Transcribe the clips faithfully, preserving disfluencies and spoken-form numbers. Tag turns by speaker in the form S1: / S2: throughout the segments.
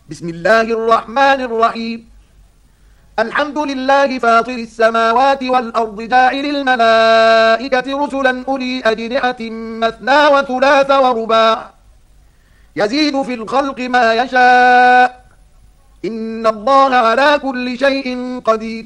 S1: بسم الله الرحمن الرحيم. الحمد لله فاطر السماوات والأرض جاعل الملائكة رسلا أولي أجنحة مثنى وثلاث ورباع يزيد في الخلق ما يشاء إن الله على كل شيء قدير.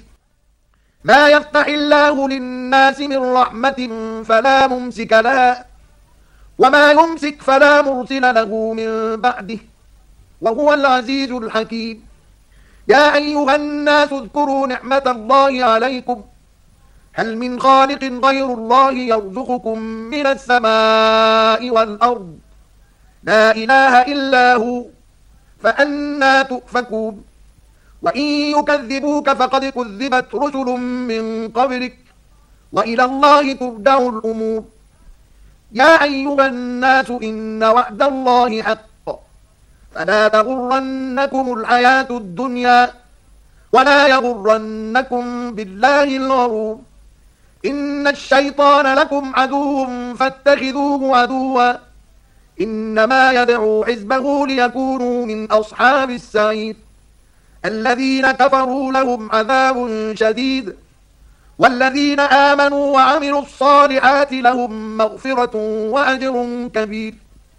S1: ما يفتح الله للناس من رحمة فلا ممسك لها وما يمسك فلا مرسل له من بعده وهو العزيز الحكيم. يا أيها الناس اذكروا نعمة الله عليكم هل من خالق غير الله يرزقكم من السماء والأرض لا إله إلا هو فأنى تؤفكون. وإن يكذبوك فقد كذبت رسل من قبلك وإلى الله ترجع الأمور. يا أيها الناس إن وعد الله حق فلا تغرنكم الحياة الدنيا ولا يغرنكم بالله الغرور. إن الشيطان لكم عدو فاتخذوه عدوا إنما يدعو حزبه ليكونوا من أصحاب السعير. الذين كفروا لهم عذاب شديد والذين آمنوا وعملوا الصالحات لهم مغفرة وأجر كبير.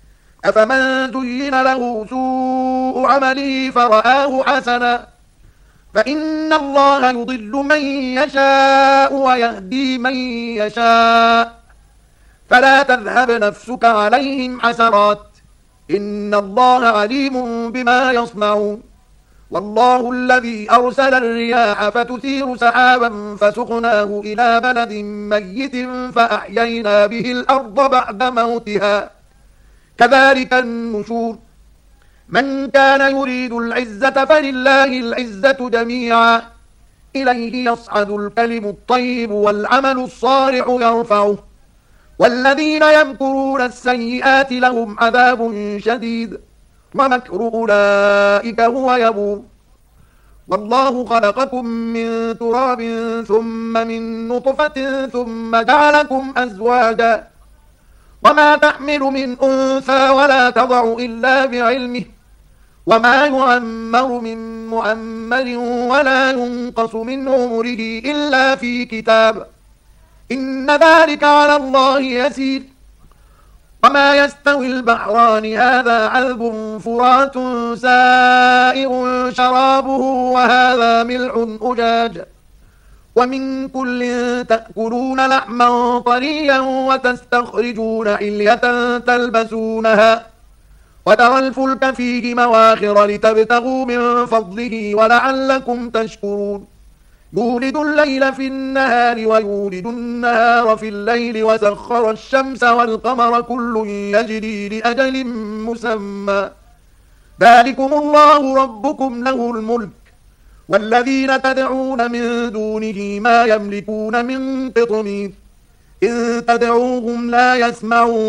S1: أفمن زين له سوء عمله فرآه حسنا فإن الله يضل من يشاء ويهدي من يشاء فلا تذهب نفسك عليهم حسرات إن الله عليم بما يصنعون. والله الذي أرسل الرياح فتثير سحابا فسقناه إلى بلد ميت فأحيينا به الأرض بعد موتها كذلك النشور. من كان يريد العزة فلله العزة جميعا إليه يصعد الكلم الطيب والعمل الصالح يرفعه والذين يمكرون السيئات لهم عذاب شديد ومكر أولئك هو يبور. والله خلقكم من تراب ثم من نطفة ثم جعلكم أزواجا وما تحمل من أنثى ولا تضع إلا بعلمه وما يعمر من معمر ولا ينقص من عمره إلا في كتاب إن ذلك على الله يسير. وما يستوي البحران هذا عذب فرات سائغ شرابه وهذا ملح أجاج ومن كل تأكلون لحما طريا وتستخرجون حلية تلبسونها وترى الفلك فيه مواخر لتبتغوا من فضله ولعلكم تشكرون. يولد الليل في النهار ويولد النهار في الليل وسخر الشمس والقمر كل يجري لأجل مسمى ذلكم الله ربكم له الملك والذين تدعون من دونه ما يملكون من قطمير إن تدعوهم لا يسمعوا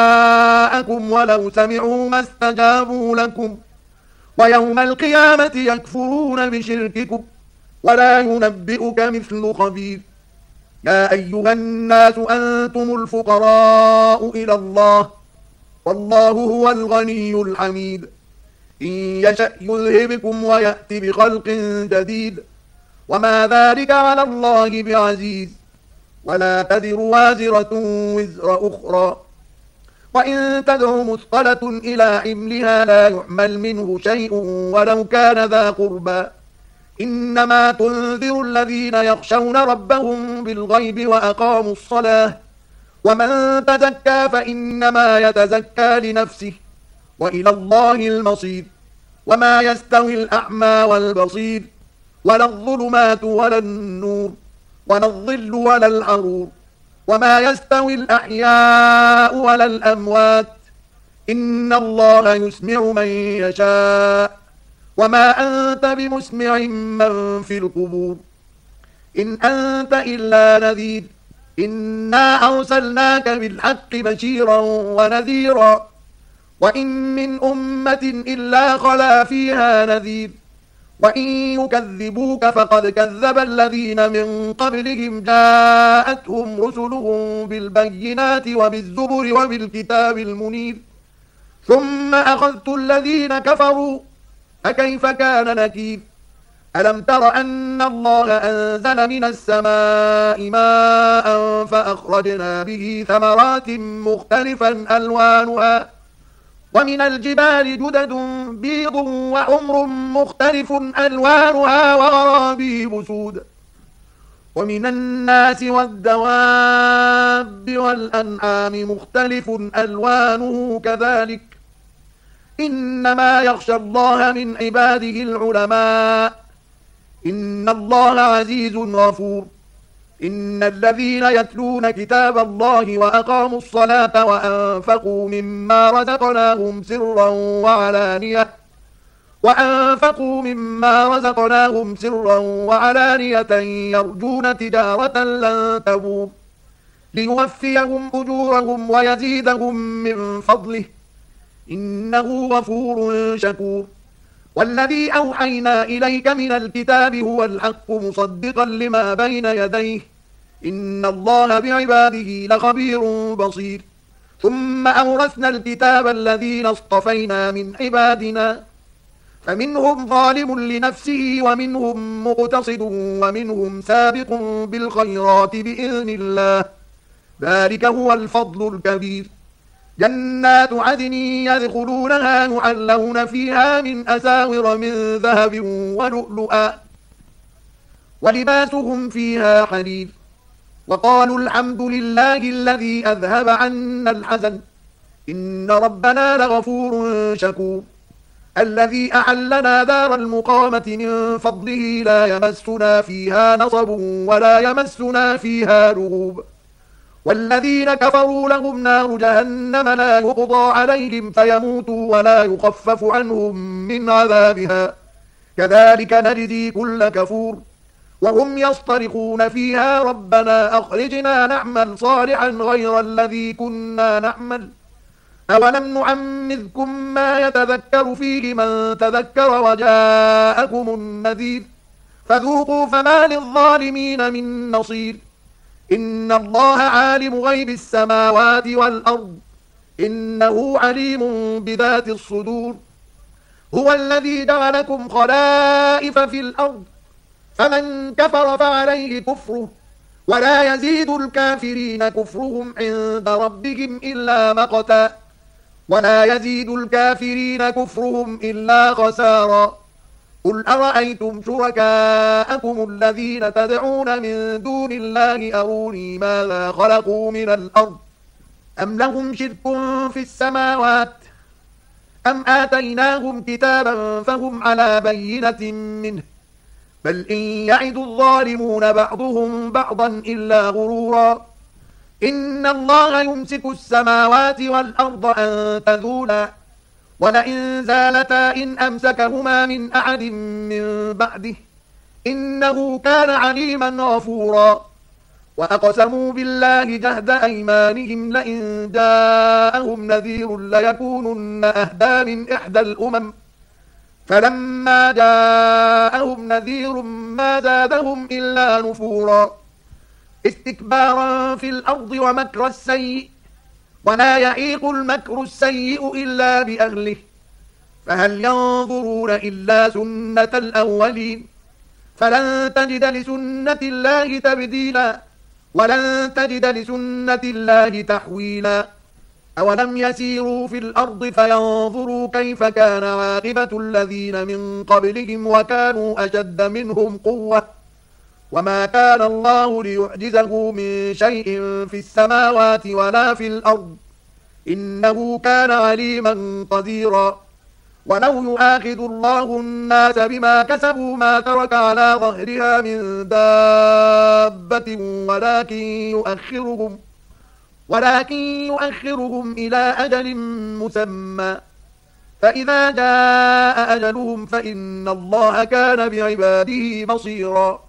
S1: دعاءكم ولو سمعوا ما استجابوا لكم ويوم القيامة يكفرون بشرككم ولا ينبئك مثل خبير. يا أيها الناس أنتم الفقراء إلى الله والله هو الغني الحميد. إن يشأ يذهبكم ويأتي بخلق جديد وما ذلك على الله بعزيز. ولا تذر وازرة وزر أخرى وإن تدع مثقلة إلى حملها لا يحمل منه شيء ولو كان ذا قربى إنما تنذر الذين يخشون ربهم بالغيب وأقاموا الصلاة ومن تزكى فإنما يتزكى لنفسه وإلى الله المصير. وما يستوي الأعمى والبصير ولا الظلمات ولا النور ولا الظل ولا الحرور وما يستوي الأحياء ولا الأموات إن الله يسمع من يشاء وما أنت بمسمع من في القبور إن أنت إلا نذير إنا أرسلناك بالحق بشيرا ونذيرا وإن من أمة إلا خلا فيها نذير وإن يكذبوك فقد كذب الذين من قبلهم جاءتهم رسلهم بالبينات وبالزبر وبالكتاب المنير ثم أخذت الذين كفروا فكيف كان نكير ألم تر أن الله أنزل من السماء ماء فأخرجنا به ثمرات مختلفا ألوانها ومن الجبال جدد بيض وحمر مختلف ألوانها وغرابيب سود ومن الناس والدواب والأنعام مختلف ألوانه كذلك إنما يخشى الله من عباده العلماء إن الله عزيز غفور إن الذين يتلون كتاب الله وأقاموا الصلاة وأنفقوا مما رزقناهم سرا وعلانية وأنفقوا مما رزقناهم سرا وعلانية يرجون تجارة لن تبور ليوفيهم أجورهم ويزيدهم من فضله إنه غفور شكور والذي أوحينا إليك من الكتاب هو الحق مصدقا لما بين يديه إن الله بعباده لخبير بصير ثم أورثنا الكتاب الذين اصطفينا من عبادنا فمنهم ظالم لنفسه ومنهم مقتصد ومنهم سابق بالخيرات بإذن الله ذلك هو الفضل الكبير جنات عدن يدخلونها يحلون فيها من أساور من ذهب ولؤلؤا ولباسهم فيها حرير وقالوا الحمد لله الذي أذهب عنا الحزن إن ربنا لغفور شكور الذي أحلنا دار المقامة من فضله لا يمسنا فيها نصب ولا يمسنا فيها لغوب والذين كفروا لهم نار جهنم لا يقضى عليهم فيموتوا ولا يخفف عنهم من عذابها كذلك نجزي كل كفور وهم يصطرخون فيها ربنا أخرجنا نعمل صالحا غير الذي كنا نعمل أولم نعمذكم ما يتذكر فيه من تذكر وجاءكم النذير فذوقوا فما للظالمين من نصير إن الله عالم غيب السماوات والأرض إنه عليم بذات الصدور هو الذي جعلكم خلائف في الأرض فمن كفر فعليه كفره ولا يزيد الكافرين كفرهم عند ربهم إلا مقتا ولا يزيد الكافرين كفرهم إلا خسارا قل أرأيتم شركاءكم الذين تدعون من دون الله أروني ماذا خلقوا من الأرض أم لهم شرك في السماوات أم آتيناهم كتابا فهم على بينة منه بل إن يعد الظالمون بعضهم بعضا إلا غرورا إن الله يمسك السماوات والأرض أن تزولا ولئن زالتا إن أمسكهما من أحد من بعده إنه كان عليما غفورا وأقسموا بالله جهد أيمانهم لئن جاءهم نذير ليكونن أهدى من إحدى الأمم فلما جاءهم نذير ما زادهم إلا نفورا استكبارا في الأرض ومكر السيء ولا يحيق المكر السيء إلا بأهله فهل ينظرون إلا سنة الأولين فلن تجد لسنة الله تبديلا ولن تجد لسنة الله تحويلا أولم يسيروا في الأرض فينظروا كيف كان عاقبة الذين من قبلهم وكانوا أشد منهم قوة وما كان الله ليعجزه من شيء في السماوات ولا في الأرض إنه كان عليما قديرا ولو يؤاخذ الله الناس بما كسبوا ما ترك على ظهرها من دابة ولكن يؤخرهم ولكن يؤخرهم إلى أجل مسمى فإذا جاء أجلهم فإن الله كان بعباده بصيرا